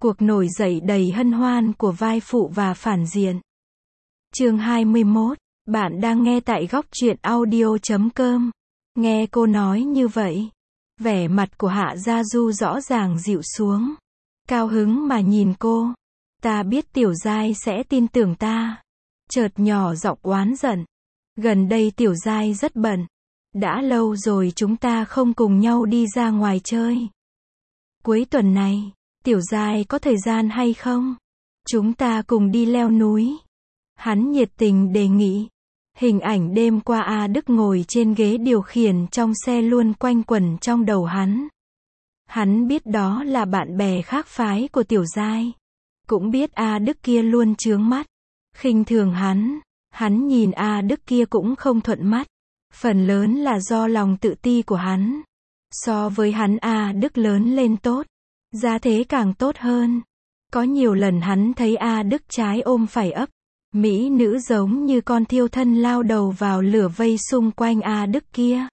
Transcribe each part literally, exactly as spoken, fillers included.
Cuộc nổi dậy đầy hân hoan của vai phụ và phản diện. Chương hai mươi mốt. Bạn đang nghe tại góc truyện audio chấm com. Nghe cô nói như vậy, vẻ mặt của Hạ Gia Du rõ ràng dịu xuống. Cao hứng mà nhìn cô. Ta biết Tiểu Giai sẽ tin tưởng ta. Chợt nhỏ giọng oán giận. Gần đây Tiểu Giai rất bận. Đã lâu rồi chúng ta không cùng nhau đi ra ngoài chơi. Cuối tuần này, Tiểu Giai có thời gian hay không? Chúng ta cùng đi leo núi. Hắn nhiệt tình đề nghị. Hình ảnh đêm qua A Đức ngồi trên ghế điều khiển trong xe luôn quanh quẩn trong đầu hắn. Hắn biết đó là bạn bè khác phái của Tiểu Giai. Cũng biết A Đức kia luôn chướng mắt, khinh thường hắn. Hắn nhìn A Đức kia cũng không thuận mắt. Phần lớn là do lòng tự ti của hắn. So với hắn A Đức lớn lên tốt, gia thế càng tốt hơn. Có nhiều lần hắn thấy A Đức trái ôm phải ấp. Mỹ nữ giống như con thiêu thân lao đầu vào lửa vây xung quanh A Đức kia.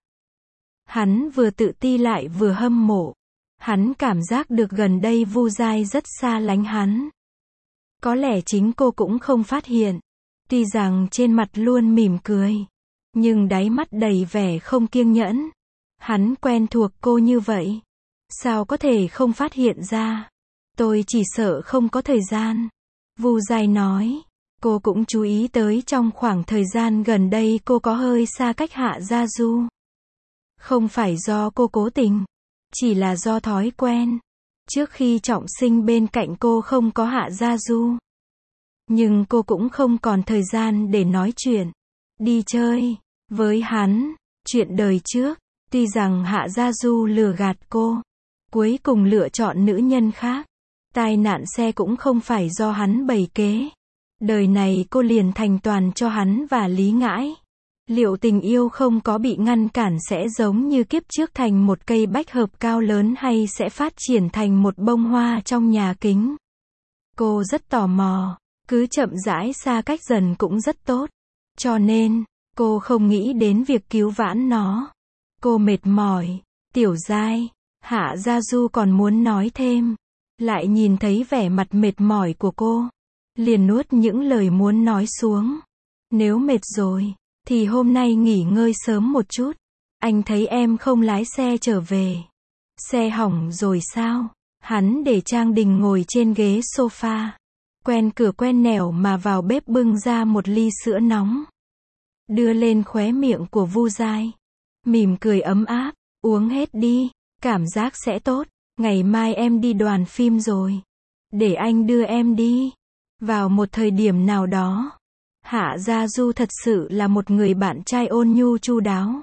Hắn vừa tự ti lại vừa hâm mộ. Hắn cảm giác được gần đây Vu Giai rất xa lánh hắn. Có lẽ chính cô cũng không phát hiện. Tuy rằng trên mặt luôn mỉm cười, nhưng đáy mắt đầy vẻ không kiêng nhẫn. Hắn quen thuộc cô như vậy, sao có thể không phát hiện ra? Tôi chỉ sợ không có thời gian. Vu Giai nói. Cô cũng chú ý tới trong khoảng thời gian gần đây cô có hơi xa cách Hạ Gia Du. Không phải do cô cố tình, chỉ là do thói quen. Trước khi Trọng Sinh bên cạnh cô không có Hạ Gia Du. Nhưng cô cũng không còn thời gian để nói chuyện, đi chơi với hắn. Chuyện đời trước, tuy rằng Hạ Gia Du lừa gạt cô, cuối cùng lựa chọn nữ nhân khác. Tai nạn xe cũng không phải do hắn bày kế. Đời này cô liền thành toàn cho hắn và Lý Ngãi. Liệu tình yêu không có bị ngăn cản sẽ giống như kiếp trước thành một cây bách hợp cao lớn hay sẽ phát triển thành một bông hoa trong nhà kính? Cô rất tò mò, cứ chậm rãi xa cách dần cũng rất tốt. Cho nên, cô không nghĩ đến việc cứu vãn nó. Cô mệt mỏi. Tiểu Giai, Hạ Gia Du còn muốn nói thêm. Lại nhìn thấy vẻ mặt mệt mỏi của cô. Liền nuốt những lời muốn nói xuống. Nếu mệt rồi, thì hôm nay nghỉ ngơi sớm một chút. Anh thấy em không lái xe trở về. Xe hỏng rồi sao? Hắn để Trang Đình ngồi trên ghế sofa. Quen cửa quen nẻo mà vào bếp bưng ra một ly sữa nóng. Đưa lên khóe miệng của Vu Giai. Mỉm cười ấm áp. Uống hết đi, cảm giác sẽ tốt. Ngày mai em đi đoàn phim rồi. Để anh đưa em đi. Vào một thời điểm nào đó, Hạ Gia Du thật sự là một người bạn trai ôn nhu chu đáo.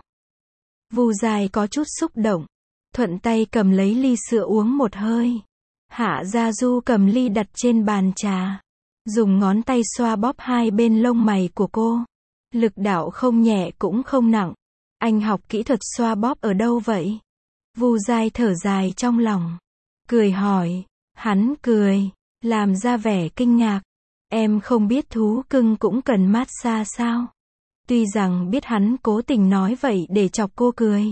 Vu Giai có chút xúc động, thuận tay cầm lấy ly sữa uống một hơi. Hạ Gia Du cầm ly đặt trên bàn trà, dùng ngón tay xoa bóp hai bên lông mày của cô. Lực đạo không nhẹ cũng không nặng. Anh học kỹ thuật xoa bóp ở đâu vậy? Vu Giai thở dài trong lòng, cười hỏi. Hắn cười, làm ra vẻ kinh ngạc. Em không biết thú cưng cũng cần massage sao? Tuy rằng biết hắn cố tình nói vậy để chọc cô cười,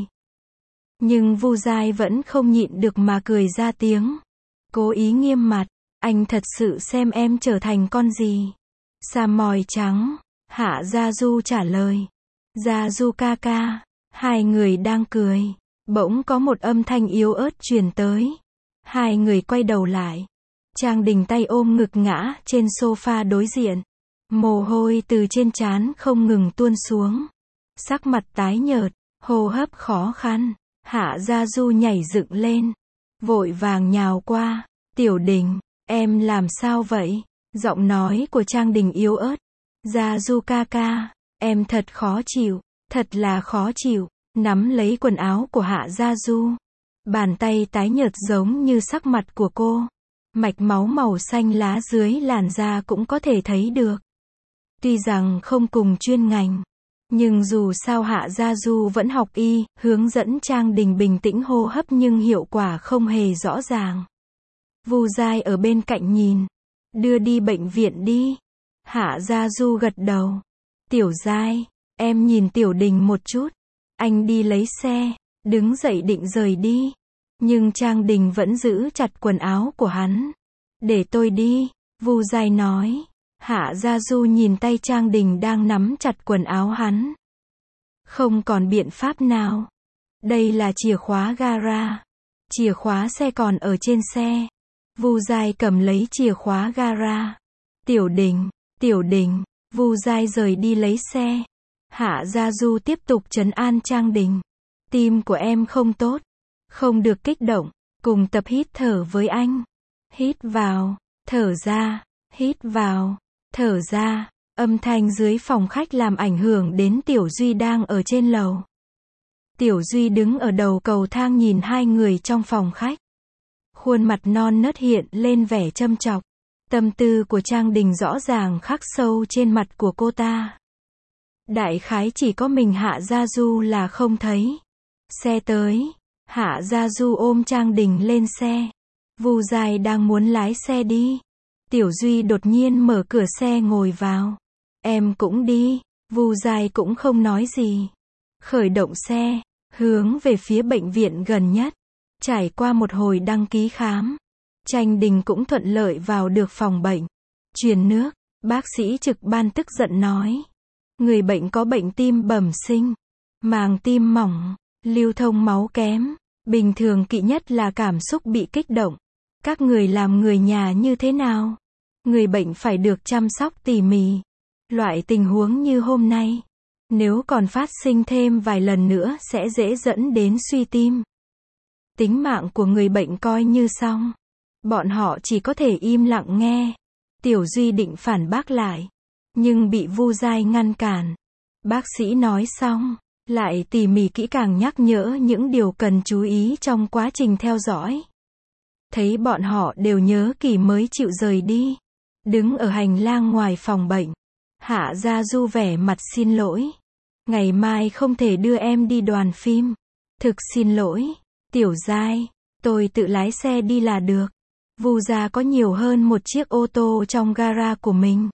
nhưng Vu Giai vẫn không nhịn được mà cười ra tiếng. Cố ý nghiêm mặt. Anh thật sự xem em trở thành con gì? Sa mòi trắng. Hạ Gia Du trả lời. Gia Du ca ca. Hai người đang cười. Bỗng có một âm thanh yếu ớt truyền tới. Hai người quay đầu lại. Trang Đình tay ôm ngực ngã trên sofa đối diện. Mồ hôi từ trên trán không ngừng tuôn xuống. Sắc mặt tái nhợt, hô hấp khó khăn. Hạ Gia Du nhảy dựng lên, vội vàng nhào qua. Tiểu Đình, em làm sao vậy? Giọng nói của Trang Đình yếu ớt. Gia Du ca ca, em thật khó chịu, thật là khó chịu. Nắm lấy quần áo của Hạ Gia Du. Bàn tay tái nhợt giống như sắc mặt của cô. Mạch máu màu xanh lá dưới làn da cũng có thể thấy được. Tuy rằng không cùng chuyên ngành, nhưng dù sao Hạ Gia Du vẫn học y, hướng dẫn Trang Đình bình tĩnh hô hấp nhưng hiệu quả không hề rõ ràng. Vu Giai ở bên cạnh nhìn. Đưa đi bệnh viện đi. Hạ Gia Du gật đầu. Tiểu Giai, em nhìn Tiểu Đình một chút. Anh đi lấy xe, đứng dậy định rời đi. Nhưng Trang Đình vẫn giữ chặt quần áo của hắn. Để tôi đi, Vu Giai nói. Hạ Gia Du nhìn tay Trang Đình đang nắm chặt quần áo hắn. Không còn biện pháp nào. Đây là chìa khóa gara. Chìa khóa xe còn ở trên xe. Vu Giai cầm lấy chìa khóa gara. Tiểu Đình, Tiểu Đình, Vu Giai rời đi lấy xe. Hạ Gia Du tiếp tục trấn an Trang Đình. Tim của em không tốt. Không được kích động. Cùng tập hít thở với anh. Hít vào, thở ra, hít vào, thở ra. Âm thanh dưới phòng khách làm ảnh hưởng đến Tiểu Duy đang ở trên lầu. Tiểu Duy đứng ở đầu cầu thang nhìn hai người trong phòng khách. Khuôn mặt non nớt hiện lên vẻ châm chọc. Tâm tư của Trang Đình rõ ràng khắc sâu trên mặt của cô ta. Đại khái chỉ có mình Hạ Gia Du là không thấy. Xe tới. Hạ Gia Du ôm Trang Đình lên xe. Vu Giai đang muốn lái xe đi. Tiểu Duy đột nhiên mở cửa xe ngồi vào. Em cũng đi. Vu Giai cũng không nói gì. Khởi động xe, hướng về phía bệnh viện gần nhất. Trải qua một hồi đăng ký khám, Trang Đình cũng thuận lợi vào được phòng bệnh. Truyền nước, bác sĩ trực ban tức giận nói. Người bệnh có bệnh tim bẩm sinh, màng tim mỏng, lưu thông máu kém. Bình thường kỵ nhất là cảm xúc bị kích động. Các người làm người nhà như thế nào? Người bệnh phải được chăm sóc tỉ mỉ. Loại tình huống như hôm nay, nếu còn phát sinh thêm vài lần nữa sẽ dễ dẫn đến suy tim. Tính mạng của người bệnh coi như xong. Bọn họ chỉ có thể im lặng nghe. Tiểu Duy định phản bác lại, nhưng bị Vu Giai ngăn cản. Bác sĩ nói xong, lại tỉ mỉ kỹ càng nhắc nhở những điều cần chú ý trong quá trình theo dõi. Thấy bọn họ đều nhớ kỹ mới chịu rời đi. Đứng ở hành lang ngoài phòng bệnh, Hạ Gia Du vẻ mặt xin lỗi. Ngày mai không thể đưa em đi đoàn phim. Thực xin lỗi, Tiểu Giai, tôi tự lái xe đi là được. Vu gia có nhiều hơn một chiếc ô tô trong gara của mình.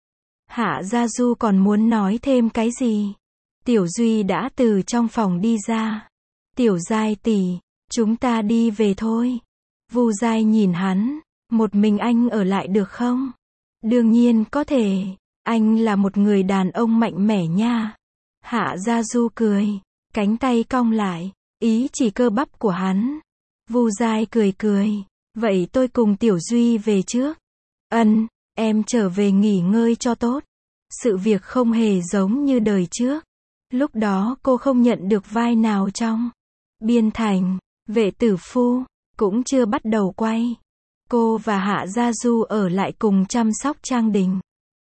Hạ Gia Du còn muốn nói thêm cái gì. Tiểu Duy đã từ trong phòng đi ra. Tiểu Giai tỷ, chúng ta đi về thôi. Vu Giai nhìn hắn, một mình anh ở lại được không? Đương nhiên có thể, anh là một người đàn ông mạnh mẽ nha. Hạ Gia Du cười, cánh tay cong lại, ý chỉ cơ bắp của hắn. Vu Giai cười cười, vậy tôi cùng Tiểu Duy về trước. Ân, em trở về nghỉ ngơi cho tốt. Sự việc không hề giống như đời trước. Lúc đó cô không nhận được vai nào trong Biên Thành, Vệ Tử Phu, cũng chưa bắt đầu quay. Cô và Hạ Gia Du ở lại cùng chăm sóc Trang Đình.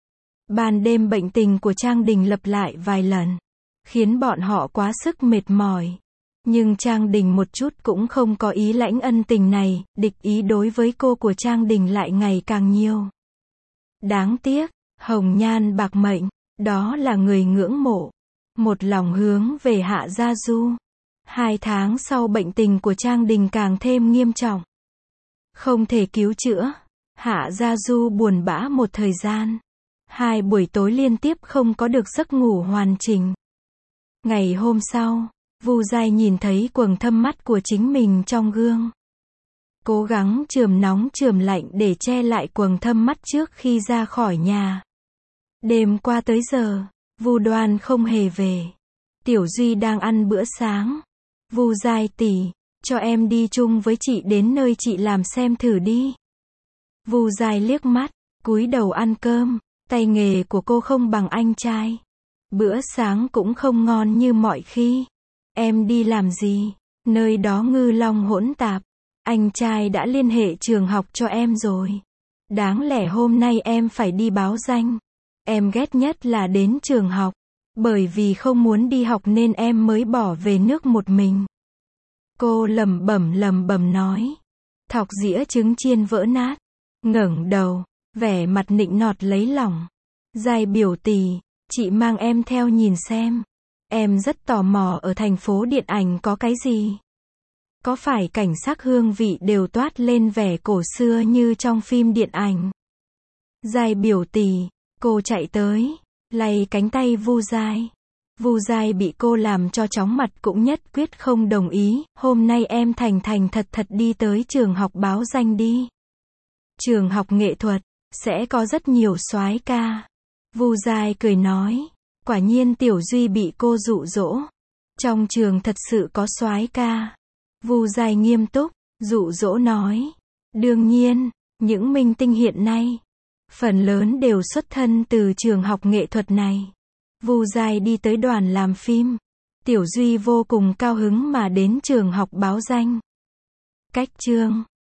Ban đêm bệnh tình của Trang Đình lặp lại vài lần, khiến bọn họ quá sức mệt mỏi. Nhưng Trang Đình một chút cũng không có ý lãnh ân tình này, địch ý đối với cô của Trang Đình lại ngày càng nhiều. Đáng tiếc, hồng nhan bạc mệnh, đó là người ngưỡng mộ. Một lòng hướng về Hạ Gia Du. Hai tháng sau bệnh tình của Trang Đình càng thêm nghiêm trọng. Không thể cứu chữa. Hạ Gia Du buồn bã một thời gian. Hai buổi tối liên tiếp không có được giấc ngủ hoàn chỉnh. Ngày hôm sau, Vu Giai nhìn thấy quầng thâm mắt của chính mình trong gương. Cố gắng chườm nóng chườm lạnh để che lại quầng thâm mắt trước khi ra khỏi nhà. Đêm qua tới giờ, Vu Đoan không hề về. Tiểu Duy đang ăn bữa sáng. Vu Giai tỷ, cho em đi chung với chị đến nơi chị làm xem thử đi. Vu Giai liếc mắt, cúi đầu ăn cơm. Tay nghề của cô không bằng anh trai. Bữa sáng cũng không ngon như mọi khi. Em đi làm gì? Nơi đó ngư long hỗn tạp. Anh trai đã liên hệ trường học cho em rồi. Đáng lẽ hôm nay em phải đi báo danh. Em ghét nhất là đến trường học. Bởi vì không muốn đi học nên em mới bỏ về nước một mình. Cô lẩm bẩm lẩm bẩm nói. Thọc dĩa trứng chiên vỡ nát. Ngẩng đầu, vẻ mặt nịnh nọt lấy lòng. Giai biểu tỷ, chị mang em theo nhìn xem. Em rất tò mò ở thành phố điện ảnh có cái gì. Có phải cảnh sắc hương vị đều toát lên vẻ cổ xưa như trong phim điện ảnh? Giai biểu tỷ, cô chạy tới, lay cánh tay Vu Giai. Vu Giai bị cô làm cho chóng mặt cũng nhất quyết không đồng ý. Hôm nay em thành thành thật thật đi tới trường học báo danh đi. Trường học nghệ thuật, sẽ có rất nhiều soái ca. Vu Giai cười nói, quả nhiên Tiểu Duy bị cô dụ dỗ. Trong trường thật sự có soái ca. Vu Giai nghiêm túc, dụ dỗ nói, đương nhiên, những minh tinh hiện nay, phần lớn đều xuất thân từ trường học nghệ thuật này. Vu Giai đi tới đoàn làm phim. Tiểu Duy vô cùng cao hứng mà đến trường học báo danh. Cách chương